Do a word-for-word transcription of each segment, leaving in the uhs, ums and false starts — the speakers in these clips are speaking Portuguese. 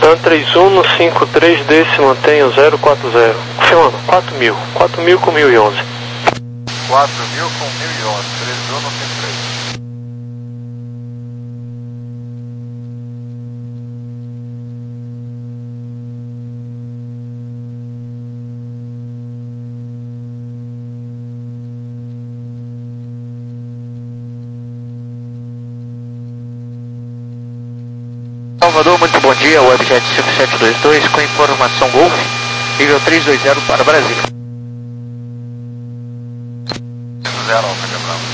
TAM três um no cinco três D se mantém o zero quatro zero. Confirmando, quatro mil. quatro mil com mil e onze. quatro mil com mil e onze, três um no cinco três. Salvador, muito bom dia, Webjet cinco sete dois dois com informação Golf, nível três dois zero para Brasília. cinco zero, Alfa de Abramo.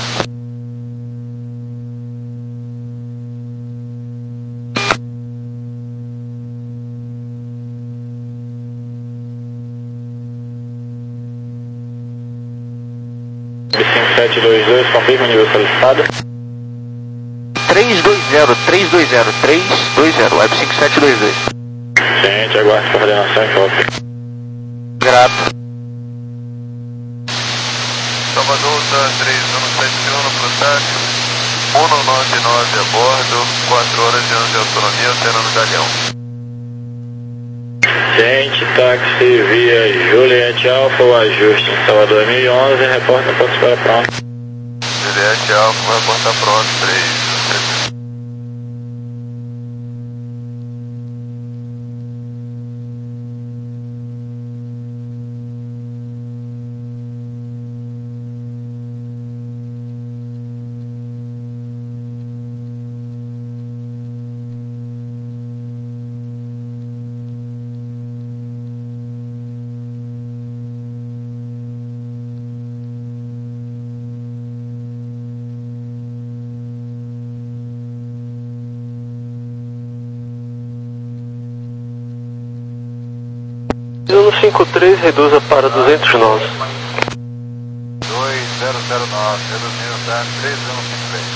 cinco sete dois dois, confirma o nível solicitado. três dois zero, três dois zero, três dois zero, Web cinco sete dois dois. Gente, aguarde coordenação em volta. Grato. Salvador, TAM três um no sete um no Protásio, um no nove nove a bordo, quatro horas e onze de autonomia, operando Galeão. Gente, táxi via Juliette Alfa, o ajuste em Salvador mil e onze, reporta pontos para pronto. Juliette Alfa, vai portar pronto, três. no cinco três, reduza para duzentos nós. dois zero zero nove, reduzindo, tá? três um no cinco três.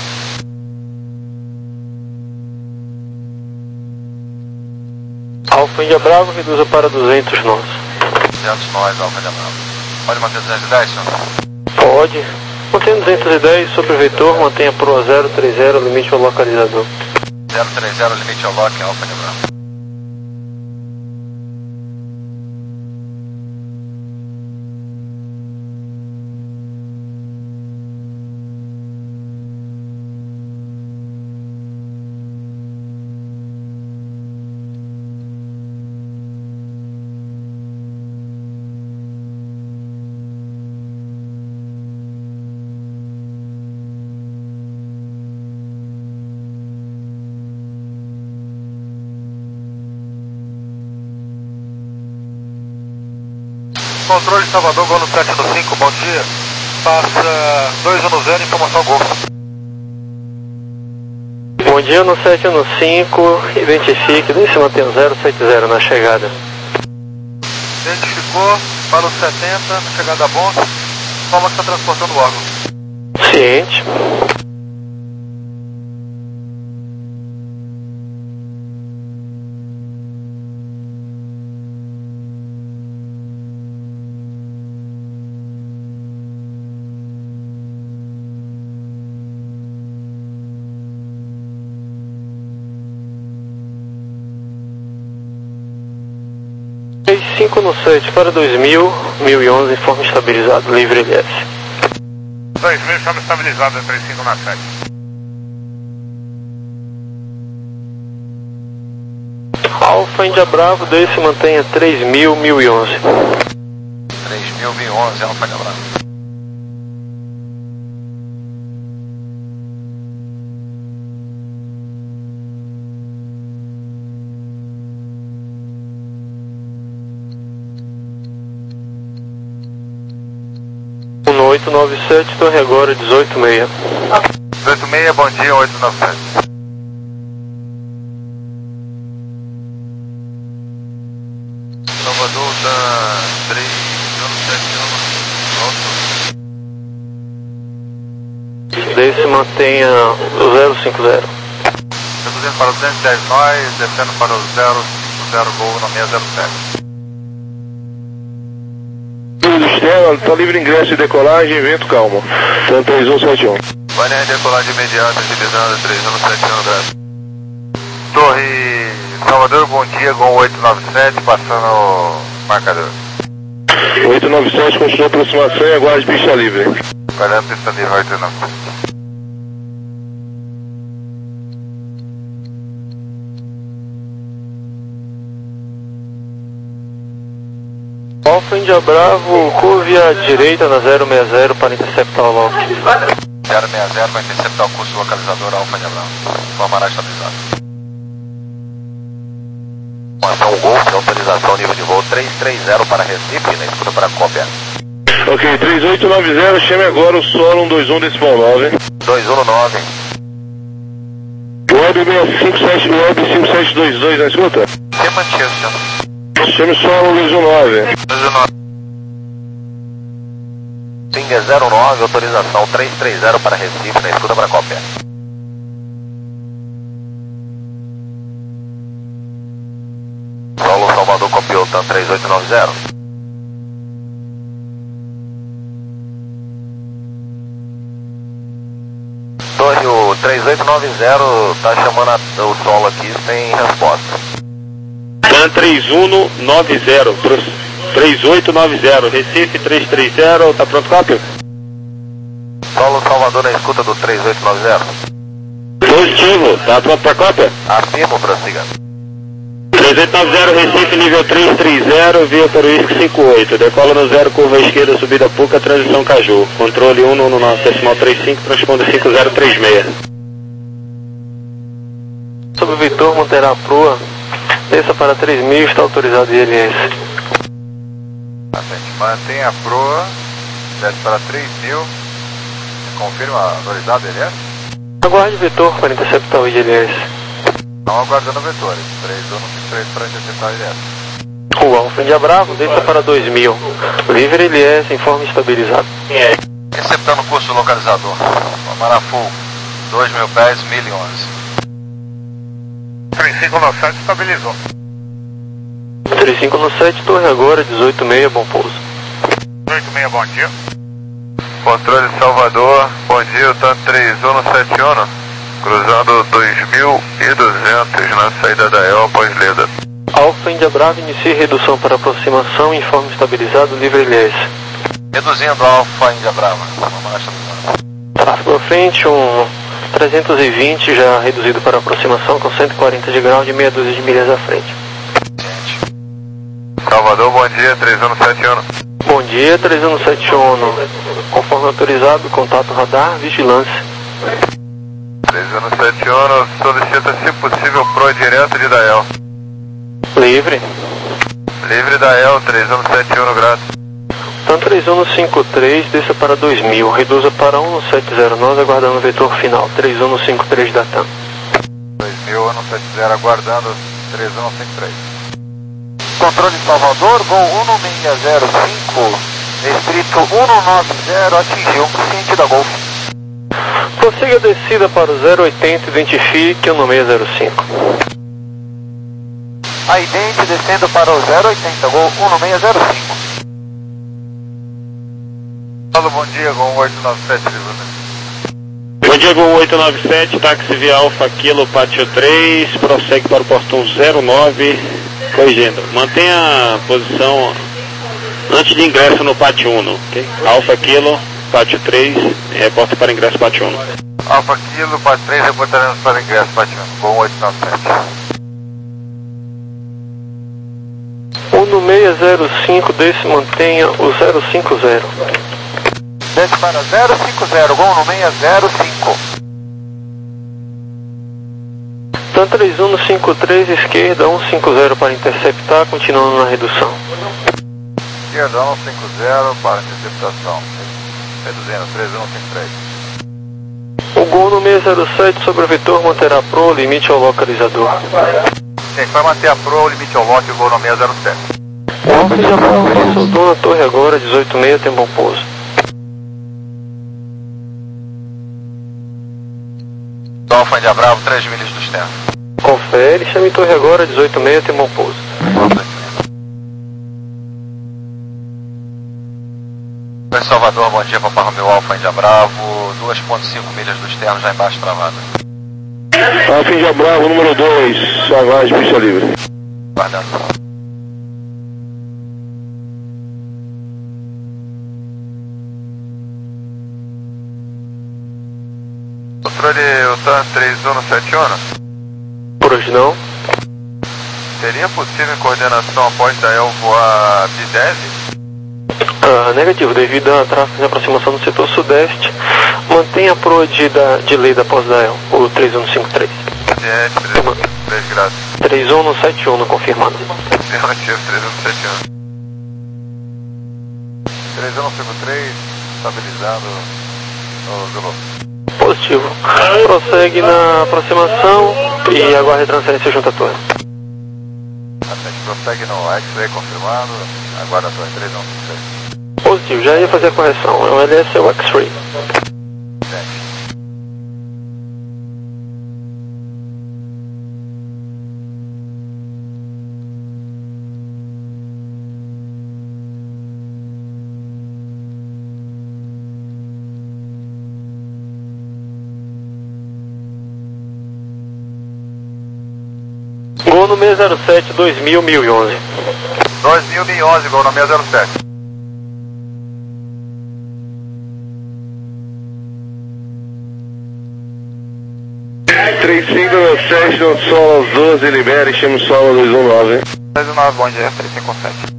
Alfa Índia Bravo, reduza para duzentos nós. duzentos nós, Alfa Índia Bravo. Pode manter duzentos e dez, senhor? Pode. Mantendo duzentos e dez sobre o vetor, mantenha Pro zero três zero, limite ao localizador. zero três zero, limite ao lock, Alfa Índia Bravo. Controle de Salvador, Gol no sete no cinco, bom dia. Passa dois um no zero, informação Gol. Bom dia no sete no cinco, identifique, deixe manter zero sete zero na chegada. Identificou, para o setenta, chegada a bom, forma que está transportando o órgão. Ciente. cinco no sete para dois mil, mil e onze, informe estabilizado, livre L S. dois mil, chama estabilizado, três cinco na sete. Alfa Índia Bravo, desce mantenha três mil, mil e onze. três mil, mil e onze, Alfa Índia Bravo. oito nove sete, torre agora dezoito seis. dezoito seis, bom dia, oito nove sete. Salvador, tá três um sete um, Desce mantenha o zero cinco zero. reduzindo para duzentos e dez nós, descendo para o zero cinco zero, Gol no seis zero sete. Está livre ingresso e decolagem, vento calmo. TAM três um sete um. Vai em decolagem imediata, utilizando três um sete um, Torre Salvador, bom dia, Gol oito nove sete, passando o marcador. oito nove sete, continua a aproximação e aguarde pista livre. Aguardando pista livre, oito nove sete. Alfa Índia Bravo, curve à direita na zero seis zero para interceptar o lock. zero seis zero vai interceptar o curso localizador Alfa Índia Bravo. Formará estabilizado. Ação Golf, autorização nível de voo três três zero para Recife, na escuta para cópia. Ok, três oito nove zero, chame agora o solo um dois um decimal nove. dois um nove. Web seis cinco sete, Web cinco sete dois dois, na escuta? Sem mantido, senhor. Chame o solo um dois um nove. dois um nove. Pinga zero nove, autorização três três zero para Recife, na escuta para cópia. Solo Salvador, copiou, TAM três oito nove zero. Torre, o três oito nove zero está chamando a, o solo aqui sem resposta. TAM três um nove zero, três oito nove zero, Recife três três zero, tá pronto, cópia? Solo Salvador na escuta do três oito nove zero. Positivo, tá pronto pra cópia? Afirmo, prossiga. três oito nove zero, Recife, nível três três zero, via para o I S C cinco oito, decola no zero, curva esquerda, subida Puca, transição Caju, controle um no nove decimal trinta e cinco, transponde cinco zero três seis. Sobre o Vitor, manterá a proa, desça para três mil, está autorizado I L S. Mantém a proa, desce para três mil, confirma a autorizado I L S? Aguarde Vitor para interceptar o I L S. Não aguardando vetores, três um três para interceptar o I L S. O Alfa Índia Bravo, desça para dois mil, livre I L S em forma estabilizada. Interceptando o curso localizador, Marafu, dois mil pés, mil e onze. três cinco nove sete estabilizou. três cinco nove sete, torre agora, dezoito seis, bom pouso. dezoito seis, bom dia. Controle Salvador, bom dia, o TAM três um sete um, cruzando dois mil e duzentos na saída da E L após Leda. Alfa Índia Bravo, inicie redução para aproximação em forma estabilizada, livre I L S. Reduzindo Alfa Índia Brava, vamos lá, estabilizado. Tráfego à frente, um trezentos e vinte já reduzido para aproximação com cento e quarenta de grau de meia dúzia de milhas à frente. Salvador, bom dia, três um sete um. Bom dia, três um sete um, conforme autorizado, contato radar, vigilância. três um sete um, solicita se possível proa direto de Dael. Livre. Livre Dael, três um sete um, grato. TAM três um cinco três, desça para dois mil, reduza para um sete zero nove, aguardando o vetor final, três um cinco três da TAM. dois mil, um sete zero, aguardando, três um cinco três. Controle Salvador, voo um seis zero cinco, distrito um nove zero, atingiu, sentido a Golf. Prossiga a descida para o zero oitenta, identifique o seis zero cinco. A idente descendo para o zero oitenta, Gol um seis zero cinco. Alô, bom dia, Gol oito nove sete, Bom dia, Gol oito nove sete, táxi via Alfa Kilo, Pátio três, prossegue para o portão zero nove, corrigindo. Mantenha a posição antes de ingresso no Pátio um, ok? Alfa Kilo, Pátio três, reporta para ingresso Pátio um. Alfa Kilo, Pátio três, reportaremos para ingresso Pátio um, Gol oito nove sete. um no seis zero cinco, desce, mantenha o zero cinco zero. Desce para zero cinco zero, Gol no seis zero cinco. TAM três um cinco três, esquerda um cinco zero para interceptar, continuando na redução. Esquerda um cinco zero para interceptação. Reduzindo, três um cinco três. O Gol no seis zero sete sobre o vetor manterá pro, limite ao localizador. Sim, vai manter a pro, limite ao lote, Gol no seis zero sete. O Alfa já foi, soldou na torre agora, dezoito seis, tem bom pouso. Alfa Índia Bravo, três milhas do externo. Confere, chame torre agora, dezoito seis, tem bom pouso. Oi, Salvador, bom dia, Papai Romeu Alfa Índia Bravo, dois ponto cinco milhas do externo já embaixo travada. Alfa Índia Bravo, número dois, aguarde pista livre. Guardando. Controle U T A N três um sete um. Por hoje não. Seria possível coordenação após da El voar B dez? Ah, negativo, devido a tráfego de aproximação do setor sudeste, mantenha a proa de, da, de lei da pós-Dael, o três um cinco três. É, três graus. três um sete um, confirmado. Negativo, três um sete um. três um cinco três, estabilizado no Zulu. Positivo. Prossegue na aproximação e aguarde a transferência junto à torre. Prossegue no X-Ray confirmado, aguarda a torre três um cinco três. Positivo, já ia fazer a correção. É o L S é o X-Ray. Gol no seis zero sete, dois mil, mil e onze. dois mil e onze, gol no seis zero sete. três cinco sete, no solo doze, libere, chama o solo dois um nove. dois um nove, bom dia, três cinco sete.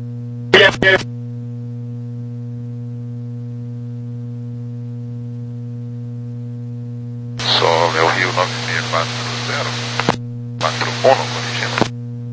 Solo é o Rio nove seis quatro zero. quatro um, corrigindo.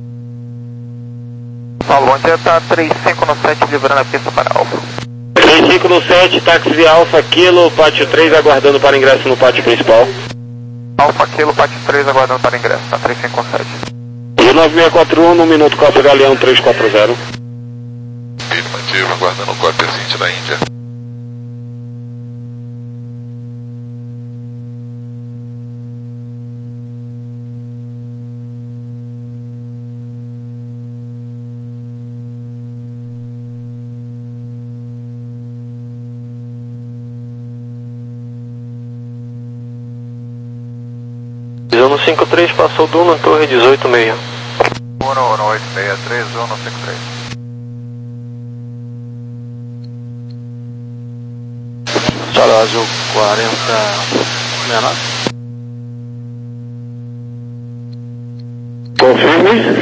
Paulo, bom dia, tá três cinco sete, livrando a pista para Alfa. três cinco sete, táxi via Alfa Kilo, pátio três, aguardando para ingresso no pátio principal. Alfa Kilo, pátio três, aguardando para ingresso, tá três cinco sete. E nove seis quatro um, no minuto Copa Galeão três quatro zero. Afirmativo, aguardando o Copa Cinti da Índia. Zona cinco três, passou do na torre dezoito seis. um no oito seis, três um no cinco três. Solo Azul quarenta menor. Confirme.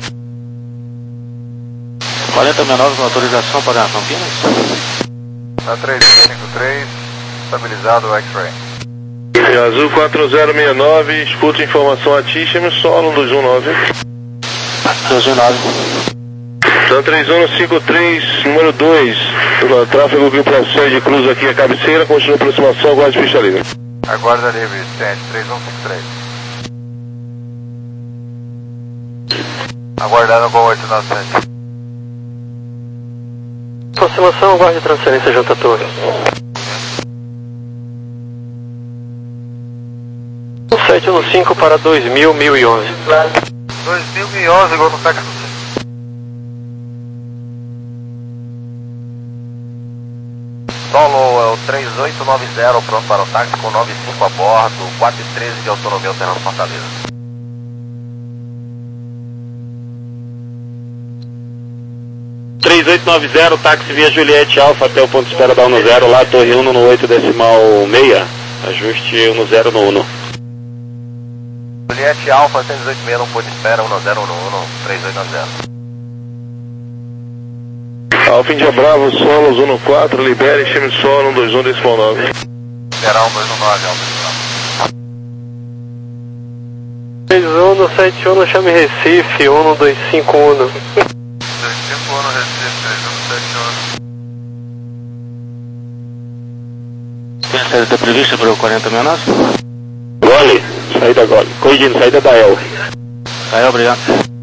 quarenta menor com autorização para Campinas. Na três cinco três, estabilizado o X-Ray. Azul quatro zero seis nove, escuta informação a ti, chame o solo dois um nove. dois um nove. Então três um cinco três, número dois, tráfego que procede, cruza aqui a cabeceira, continua a aproximação, aguarde pista livre. Aguarda livre, estende, três um cinco três. Aguardando Gol oito nove sete. Aproximação, aguarde a transferência junto à torre. sete um cinco para dois mil, mil e onze. dois mil e onze, gol no táxi. Solo é o três oito nove zero, pronto para o táxi com nove cinco a bordo, quatro e treze de autonomia alterando Fortaleza. três oito nove zero, táxi via Juliette Alfa até o ponto de espera da Uno zero, lá torre um no oito decimal seis, ajuste Uno zero no Uno. Juliette Alfa cento e dezoito seis, não pôde espera, Uno zero no Uno, três oito nove zero. Alfa Índia Bravo, solo, zona quatro, libere, chame o solo, um dois um decimal nove. Liberar um dois um nove, Alfa. três um sete um, chame Recife, um dois cinco um. dois cinco um, Recife, três um sete um. Tem a saída prevista para o quarenta menor? Gole, saída Gole. Corrigindo, saída da El. Aí, obrigado.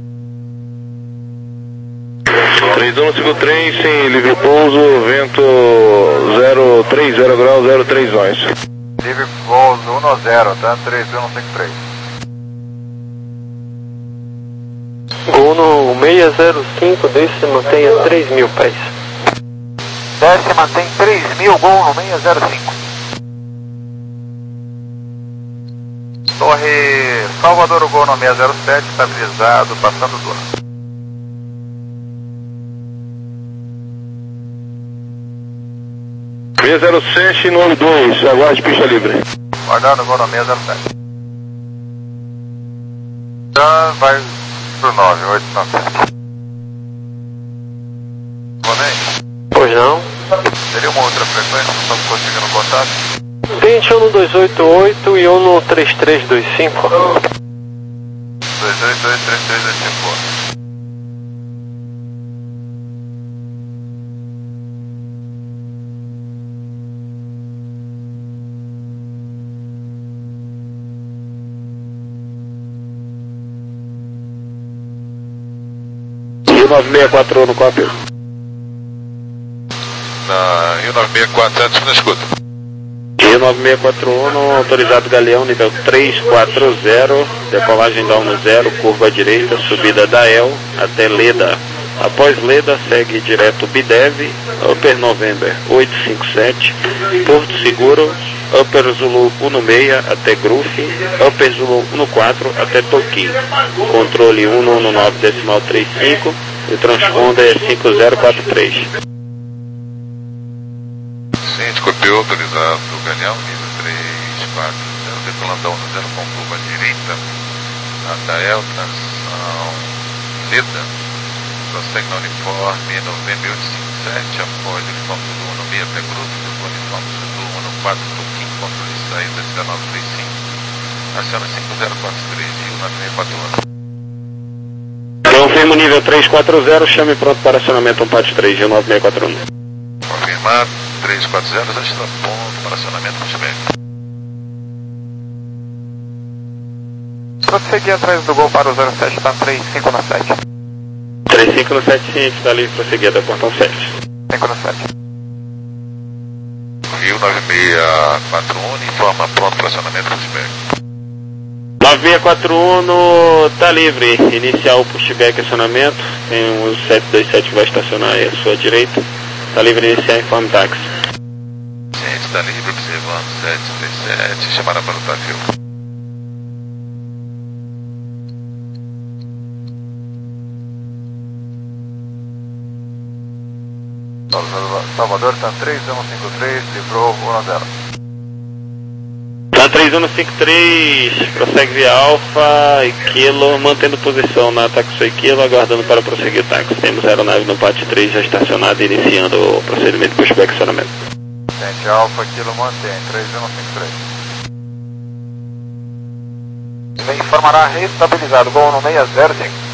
três um cinco três, sem livre pouso, vento zero três zero graus, zero três nós. Livre pouso um zero, tá? três um cinco três. Gol no seis zero cinco, desce mantenha três mil pés. Desce mantém três mil, gol no seis zero cinco. Corre Salvador, o gol no seis zero sete, estabilizado, passando o turno. seis zero sete, nove dois, aguarde pista livre. Guardado, gol no seis zero sete. Já vai pro nove oito nove sete. Pois não. Teria uma outra frequência, não estamos conseguindo contato? Tente um no dois oito oito e um no três três dois cinco. dois oito oito, três três dois cinco. Rio nove seis quatro um no cópia. Na Rio nove seis quatro sete na escuta. Rio nove seis quatro um, autorizado Galeão, nível três quatro zero, decolagem da um zero, curva direita, subida da El até Leda. Após Leda, segue direto Bidev, Upper November oito cinco sete, Porto Seguro, Upper Zulu um seis até Grufe, Upper Zulu um quatro até Toquim. Controle um um nove decimal trinta e cinco e o transponder é cinco zero quatro três. Ciente, copiou, autorizado do Galeão, nível três quatro zero, decolando da um zero com curva direita, até El, transição Leda, prossegue na uniforme November oito cinco sete, após uniforme do um seis até Grupo, depois uniforme do um quatro, Toquim, controle de saída dezenove trinta e cinco, aciona cinco zero quatro três e um nove seis quatro um. Confirmo nível três quatro zero, chame pronto para acionamento um P A T três, Rio nove seis quatro um. Confirmado, três quatro zero, já está ponto para acionamento pushback. Prosseguir atrás do gol para o zero sete, está três cinco no sete. três cinco no sete, ciente, está livre, prosseguir até portão sete. cinco no sete. Rio nove seis quatro um, informa pronto para acionamento pushback. nove seis quatro um está livre, iniciar o pushback acionamento, tem um sete dois sete que vai estacionar aí à sua direita. Está livre iniciar informe táxi. Gente, está livre observando sete três sete, chamada para o Tavio. Salvador, está três um cinco três, livrou um zero. Tá três um cinco três, prossegue via Alfa e Kilo, mantendo posição na Taxi e Kilo, aguardando para prosseguir o táxi. Temos aeronave no P A T três já estacionada, iniciando o procedimento de pushback acionamento. Gente, Alfa, Kilo, mantém, três um cinco três. Informará restabilizado, gol no seis zero cinco.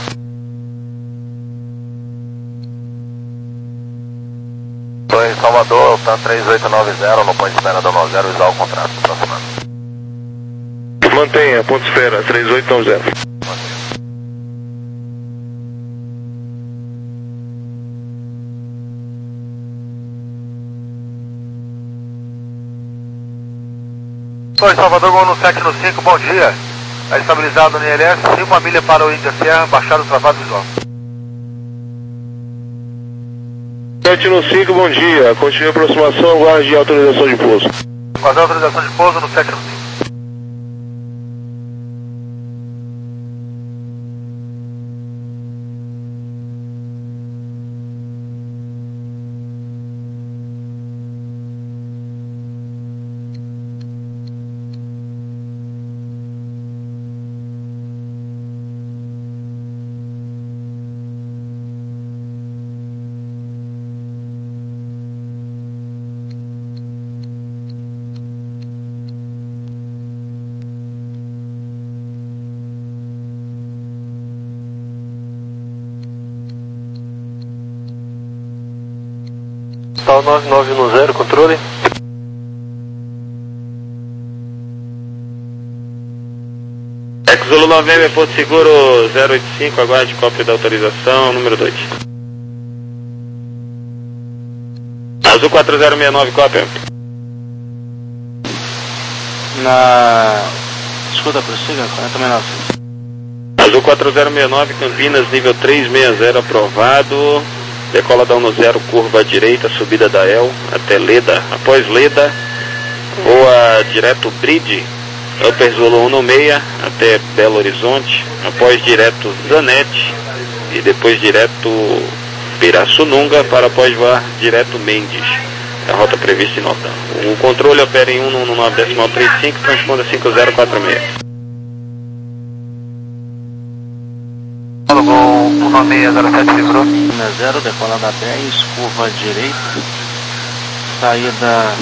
Torre Salvador, P A N três oito nove zero, no ponto de espera da nove zero, usar o contrato aproximando. Mantenha, ponto de espera, três oito nove zero. Torre Salvador, gol no sete no cinco, bom dia. Está estabilizado no I L S, uma milha para o Índia Serra, baixado o travado visual. sete no cinco, bom dia. Continue a aproximação, aguarde autorização de pouso. Fazer autorização de pouso no sete no cinco. Tal nove nove um zero, controle. Zulu November, Porto Seguro zero oito cinco, aguarde cópia da autorização, número dois. Azul quatro zero seis nove, cópia. Na... Escuta, prossiga, quarenta minutos. Azul quatro zero seis nove, Campinas, nível três seis zero, aprovado. Decola da um zero, curva à direita, subida da El até Leda. Após Leda, voa direto Bridge, Upper Zulu cento e seis até Belo Horizonte, após direto Zanete e depois direto Pirassununga para após voar direto Mendes. É a rota prevista em nota. O controle opera em cento e nove decimal trinta e cinco, transponda cinco zero quatro seis. Gol cento e seis zero sete livrou. zero, decolada dez, curva direita, saída...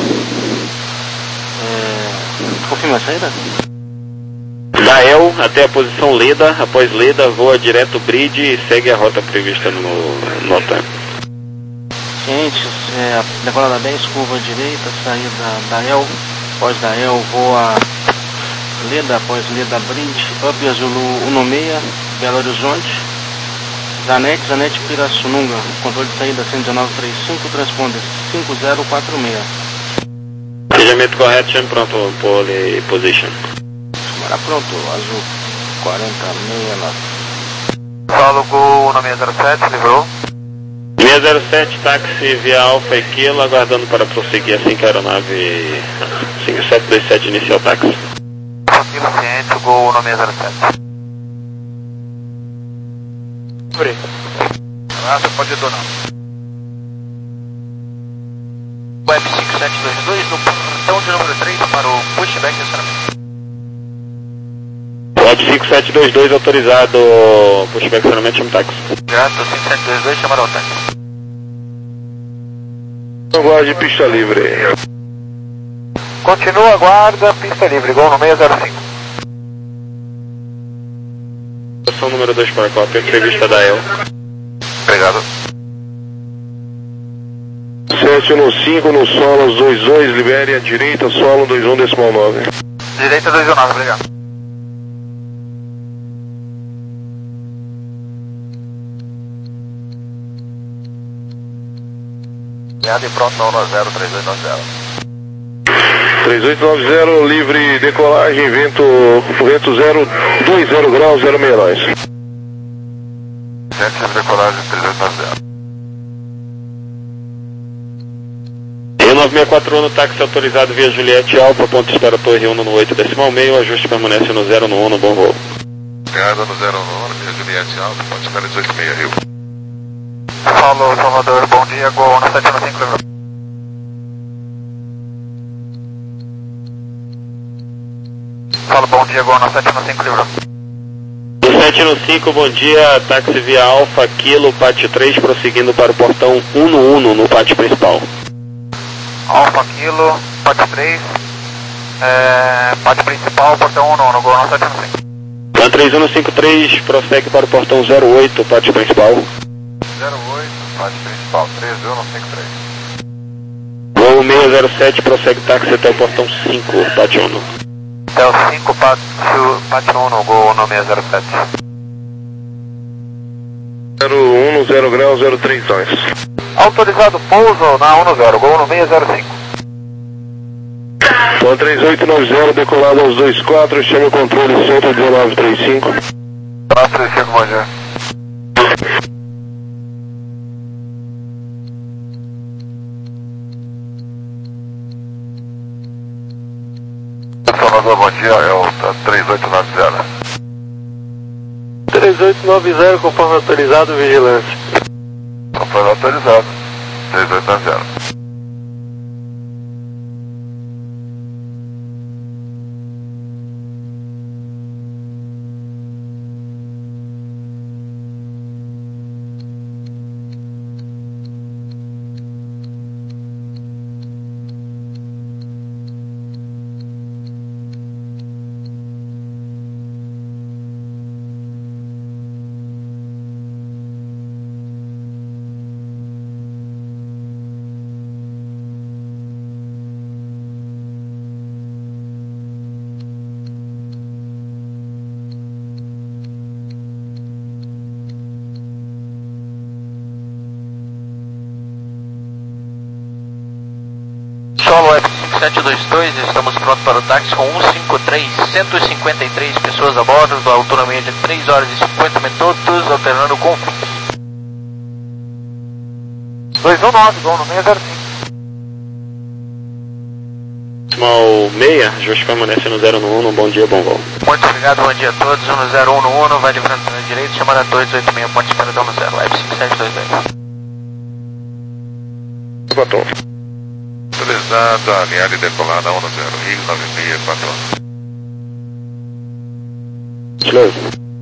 É... Confirma a saída? Da El até a posição Leda, após Leda voa direto Bridge e segue a rota prevista no nota. Cientes, é, decolada dez, curva direita, saída da El, após da El voa Leda, após Leda Bridge, Up Zulu cento e seis, Belo Horizonte, Zanete, Zanete Pirassununga, controle de saída cento e dezenove trinta e cinco, transponder cinco zero quatro seis. Planejamento correto, chame pronto, pole position. Chamará pronto, azul quarenta sessenta e nove. Solo Gol cento e seis zero sete, livrou. seis zero sete, táxi via Alfa e Kilo, aguardando para prosseguir assim que a aeronave cinco sete dois sete inicial táxi. Kilo ciente, Gol cento e seis zero sete. Abre. Ah, você pode detonar. Web cinco sete dois dois no portão de número três para o pushback de acionamento. Web cinco sete dois dois autorizado, pushback acionamento, chame táxi. Grato, cinco sete dois dois, chamaram o táxi. Aguarde pista livre. Continua, aguarda, pista livre, Gol cento e seis zero cinco. Posição número dois para a cópia, entrevista da El. Obrigado. sete um cinco no solo dois dois, libere a direita, solo dois um decimal nove. Direita dois um nove, obrigado. Obrigado e pronto, nove zero, três oito nove zero. três oito nove zero, livre decolagem, vento, vento zero dois zero graus, zero meia nós. Gente, livre decolagem, três oito nove zero. E nove seis quatro um no táxi autorizado via Juliette Alfa, ponto de espera Torre um no oito decimal meio, o ajuste permanece no zero no um no bom voo. Obrigado no zero no um, via Juliette Alfa, ponto de espera dezoito seis Rio. Paulo, Salvador, bom dia, Gol cento e sete um cinco, livrou. Fala, bom dia, Gol cento e sete um cinco, livrou. No sete no cinco, bom dia, táxi via Alfa, Kilo, pátio três, prosseguindo para o portão um no um no pátio principal. Alfa Kilo, pátio três, é, pátio principal, portão um no um, Gol cento e sete um cinco. Plan três um cinco três, prossegue para o portão zero oito, pátio principal. zero oito, pátio principal, três um cinco três. Voo seis zero sete, prossegue táxi até o portão cinco, pátio um. Até o cinco, pátio, pátio um no Gol cento e seis zero sete. zero um no zero grau, zero três nós. Autorizado pouso na um no zero, Gol cento e seis zero cinco. Então três oito nove zero, decolado aos dois quatro, chame o controle cento e dezenove trinta e cinco. Nossa, trinta e cinco, bom dia. Salvador, bom dia, é o três oito nove zero. três oito nove zero, conforme autorizado, vigilância. Conforme autorizado, três oito nove zero. Solo Web cinco sete dois dois, estamos prontos para o táxi com cento e cinquenta e três, cento e cinquenta e três pessoas a bordo, da autonomia de três horas e cinquenta minutos, alternando com fixo. dois um nove, Gol cento e seis zero cinco. decimal meia, ajuste permanece no zero um um, bom dia, bom voo. Muito obrigado, bom dia a todos, no zero um um, vai livrando pela direita, chamada a torre dezoito seis, ponte esperadão no zero, web cinco sete dois dois. Batom. Utilizando a linha de decolada um zero, Rio nove seis quatro um. Slow.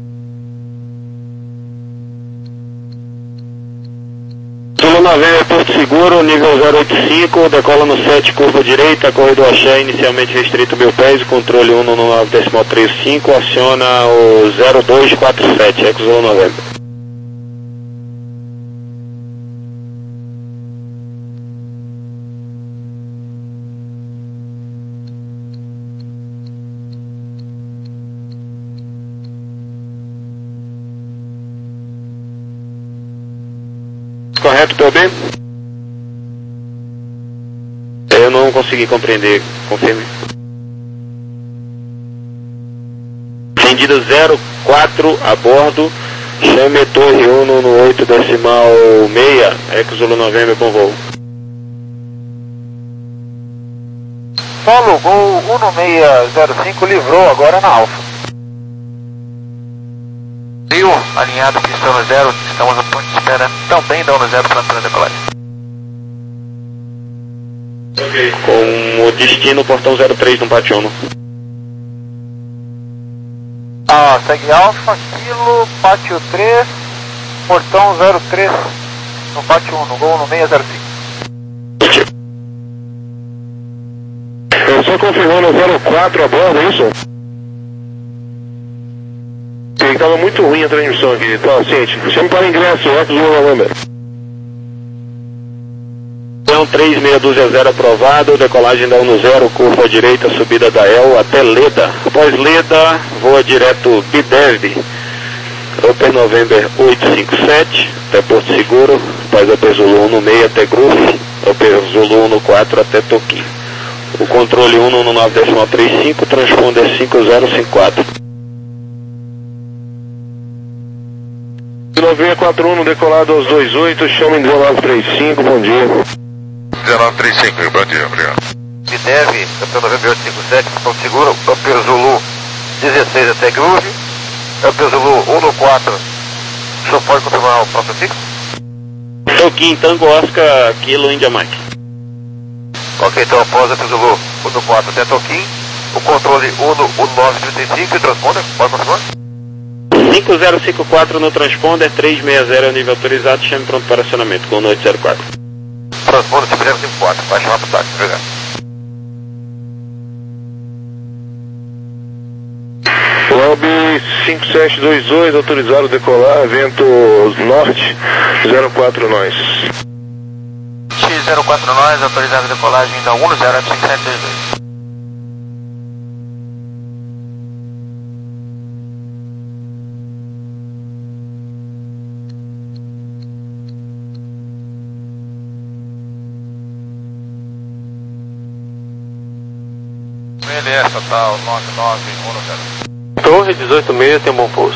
Zulu nove é Porto Seguro, nível zero oito cinco, decola no sete, curva direita, corredor axé, inicialmente restrito mil pés, controle um nove decimal trinta e cinco, aciona o zero dois quatro sete, Eco Zulu Novembro. Correto, P O B? Eu não consegui compreender, confirme. Entendido zero quatro a bordo, chame torre um no oito decimal meia, Eco Zulu Novembro, bom voo. Solo, Gol um seis zero cinco, livrou agora na Alfa. Rio, alinhado, pistão no zero, estamos no ponto de espera, também dá no zero para decolagem. Ok. Com o destino, portão zero três no pátio um. Ah, segue Alfa, Kilo, pátio três, portão zero três no pátio um, no Gol um seis zero cinco. Eu só confirmando zero quatro a bordo, é isso? Sim, estava muito ruim a transmissão aqui, tá, gente, chame para ingresso, Eco Zulu Novembro. Então três seis dois zero aprovado, decolagem da um no zero, curva à direita, subida da E L até Leda. Após Leda, voa direto Bidev, Open November oito cinco sete, até Porto Seguro, após Open Zulu um seis até Grove, Open Zulu um quatro até Toquinho. O controle um no nove decimal trinta e cinco, transponder cinco zero cinco quatro. nove seis quatro um, decolado aos dois oito, chame em dezenove trinta e cinco, bom dia. dezenove trinta e cinco, bom dia, obrigado. Bidev, Open November oito cinco sete, Porto Seguro, Open Zulu dezesseis até Groove, Open Zulu um no quatro, o senhor pode confirmar o próximo fixo? Toquinho, Tango Oscar, Kilo, India Mike. Ok, então após Open Zulu um no quatro até Toquinho, o controle um no nove trinta e cinco e transponder, pode confirmar? cinco zero cinco quatro no transponder, três seis zero é o nível autorizado, chame pronto para acionamento, com oito zero quatro. Transponder cinco zero cinco quatro, vai chamar para o táxi, obrigado. Lobby cinco sete dois dois, autorizado decolar, vento norte, zero quatro nós. X zero quatro nós, autorizado decolagem da um no zero, F cinco sete dois dois. L S total nove nove um zero. Torre dezoito seis, tem um bom pouso.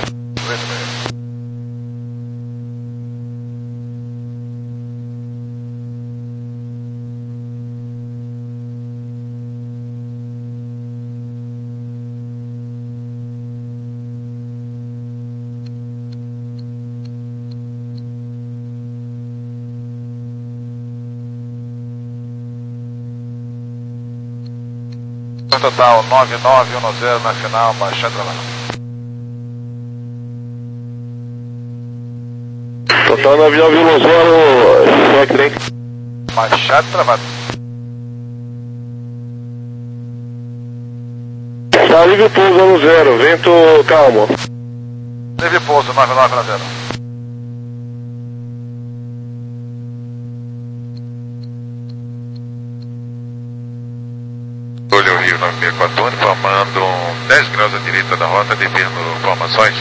Total nove nove um zero na final, baixando lá. Total nove nove um zero, cheque, trem. Machado travado. Tá livre pouso no zero, vento calmo. Livre pouso nove nove um zero. Olho Rio nove seis quatro um, informando dez graus à direita da rota, devendo informações.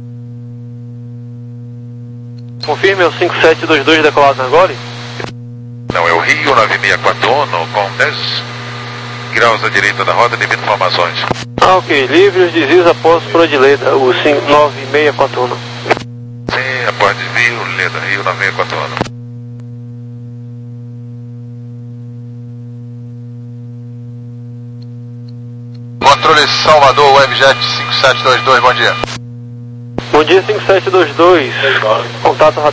Confirme o cinco sete dois dois decolado na Gole? Não, é o Rio nove seis quatro um, com dez graus à direita da rota, devendo informações. Ah, ok. Livre os desvios após por de Leda, o nove seis quatro um. Sim, após desvio, Leda, Rio nove seis quatro um. Florianópolis, Salvador, Webjet cinco sete dois dois, bom dia. Bom dia, cinco sete dois dois. Contato